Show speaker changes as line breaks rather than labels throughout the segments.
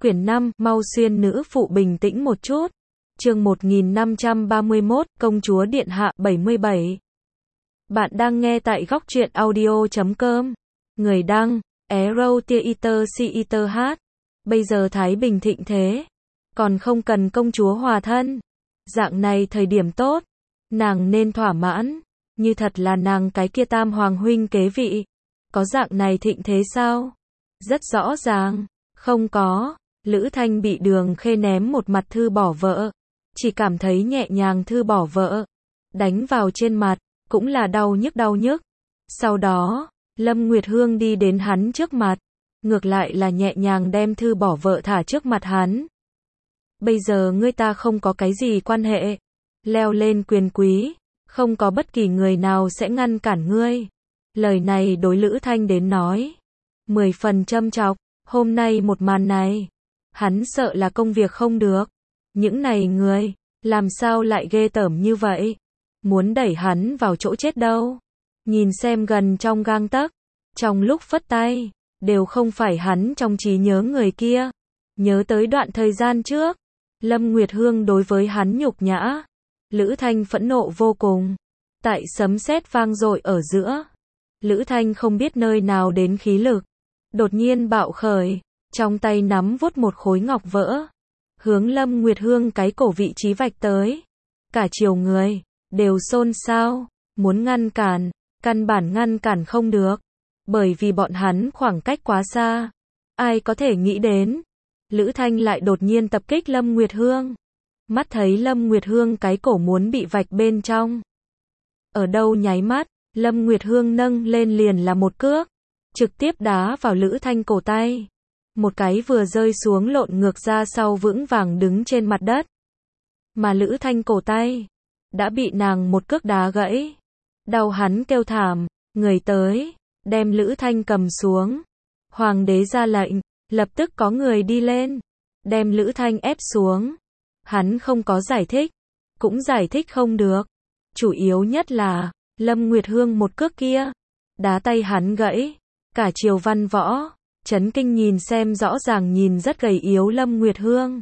Quyển 5, mau xuyên nữ phụ bình tĩnh một chút. Chương 1531, Công chúa Điện Hạ 77. Bạn đang nghe tại góc truyện audio.com. Người đăng, Arrow Theater CETH. Bây giờ Thái Bình thịnh thế. Còn không cần công chúa hòa thân. Dạng này thời điểm tốt. Nàng nên thỏa mãn. Như thật là nàng cái kia tam hoàng huynh kế vị. Có dạng này thịnh thế sao? Rất rõ ràng. Không có. Lữ Thanh bị Đường Khê ném một mặt thư bỏ vợ. Chỉ cảm thấy nhẹ nhàng thư bỏ vợ. Đánh vào trên mặt, cũng là đau nhức. Sau đó, Lâm Nguyệt Hương đi đến hắn trước mặt. Ngược lại là nhẹ nhàng đem thư bỏ vợ thả trước mặt hắn. Bây giờ ngươi ta không có cái gì quan hệ. Leo lên quyền quý. Không có bất kỳ người nào sẽ ngăn cản ngươi. Lời này đối Lữ Thanh đến nói. 10 phần châm chọc. Hôm nay một màn này. Hắn sợ là công việc không được. Những này người, làm sao lại ghê tởm như vậy? Muốn đẩy hắn vào chỗ chết đâu. Nhìn xem gần trong gang tấc. Trong lúc phất tay, đều không phải hắn trong trí nhớ người kia. Nhớ tới đoạn thời gian trước. Lâm Nguyệt Hương đối với hắn nhục nhã. Lữ Thanh phẫn nộ vô cùng. Tại sấm sét vang dội ở giữa. Lữ Thanh không biết nơi nào đến khí lực. Đột nhiên bạo khởi. Trong tay nắm vuốt một khối ngọc vỡ. Hướng Lâm Nguyệt Hương cái cổ vị trí vạch tới. Cả triều người, đều xôn xao. Muốn ngăn cản, căn bản ngăn cản không được. Bởi vì bọn hắn khoảng cách quá xa. Ai có thể nghĩ đến. Lữ Thanh lại đột nhiên tập kích Lâm Nguyệt Hương. Mắt thấy Lâm Nguyệt Hương cái cổ muốn bị vạch bên trong. Ở đâu nháy mắt, Lâm Nguyệt Hương nâng lên liền là một cước. Trực tiếp đá vào Lữ Thanh cổ tay. Một cái vừa rơi xuống lộn ngược ra sau vững vàng đứng trên mặt đất. Mà Lữ Thanh cổ tay đã bị nàng một cước đá gãy. Đau hắn kêu thảm, người tới, đem Lữ Thanh cầm xuống. Hoàng đế ra lệnh, lập tức có người đi lên, đem Lữ Thanh ép xuống. Hắn không có giải thích, cũng giải thích không được. Chủ yếu nhất là, Lâm Nguyệt Hương một cước kia, đá tay hắn gãy. Cả triều văn võ chấn kinh nhìn xem rõ ràng nhìn rất gầy yếu Lâm Nguyệt Hương.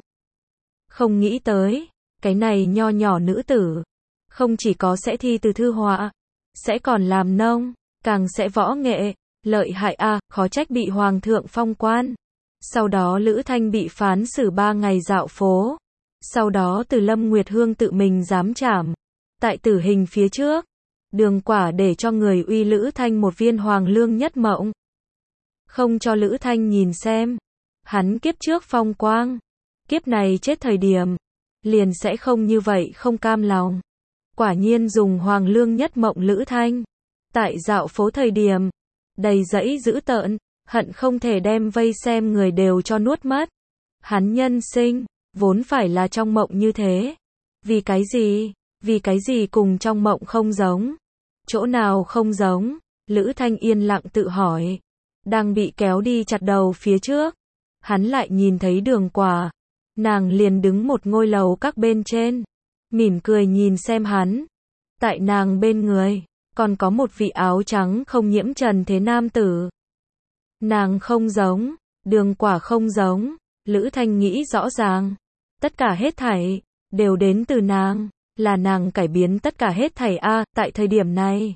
Không nghĩ tới, cái này nho nhỏ nữ tử, không chỉ có sẽ thi từ thư họa, sẽ còn làm nông, càng sẽ võ nghệ, lợi hại a, khó trách bị hoàng thượng phong quan. Sau đó Lữ Thanh bị phán xử 3 ngày dạo phố. Sau đó từ Lâm Nguyệt Hương tự mình giám trảm. Tại tử hình phía trước, Đường Quả để cho người uy Lữ Thanh một viên hoàng lương nhất mộng. Không cho Lữ Thanh nhìn xem. Hắn kiếp trước phong quang. Kiếp này chết thời điểm. Liền sẽ không như vậy không cam lòng. Quả nhiên dùng hoàng lương nhất mộng Lữ Thanh. Tại dạo phố thời điểm. Đầy dẫy dữ tợn. Hận không thể đem vây xem người đều cho nuốt mất. Hắn nhân sinh. Vốn phải là trong mộng như thế. Vì cái gì? Vì cái gì cùng trong mộng không giống? Chỗ nào không giống? Lữ Thanh yên lặng tự hỏi. Đang bị kéo đi chặt đầu phía trước. Hắn lại nhìn thấy Đường Quả. Nàng liền đứng một ngôi lầu các bên trên. Mỉm cười nhìn xem hắn. Tại nàng bên người, còn có một vị áo trắng không nhiễm trần thế nam tử. Nàng không giống. Đường Quả không giống. Lữ Thanh nghĩ rõ ràng. Tất cả hết thảy, đều đến từ nàng. Là nàng cải biến tất cả hết thảy a, tại thời điểm này.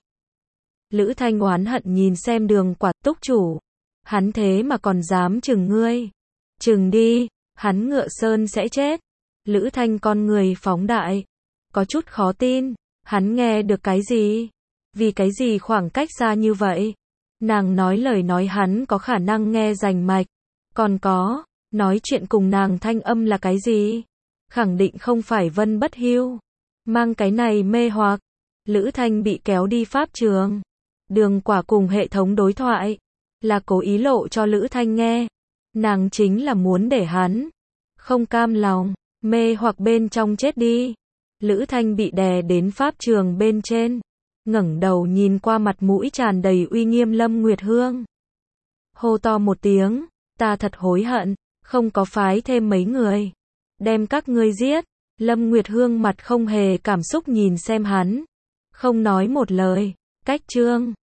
Lữ Thanh oán hận nhìn xem Đường Quả, túc chủ. Hắn thế mà còn dám chừng ngươi. Chừng đi, hắn ngựa sơn sẽ chết. Lữ Thanh con người phóng đại. Có chút khó tin, hắn nghe được cái gì? Vì cái gì khoảng cách xa như vậy? Nàng nói lời nói hắn có khả năng nghe rành mạch. Còn có, nói chuyện cùng nàng thanh âm là cái gì? Khẳng định không phải Vân Bất Hưu. Mang cái này mê hoặc. Lữ Thanh bị kéo đi pháp trường. Đường Quả cùng hệ thống đối thoại. Là cố ý lộ cho Lữ Thanh nghe. Nàng chính là muốn để hắn không cam lòng, mê hoặc bên trong chết đi. Lữ Thanh bị đè đến pháp trường bên trên. Ngẩng đầu nhìn qua mặt mũi tràn đầy uy nghiêm Lâm Nguyệt Hương. Hô to một tiếng, ta thật hối hận, không có phái thêm mấy người. Đem các ngươi giết. Lâm Nguyệt Hương mặt không hề cảm xúc nhìn xem hắn. Không nói một lời. Cách chương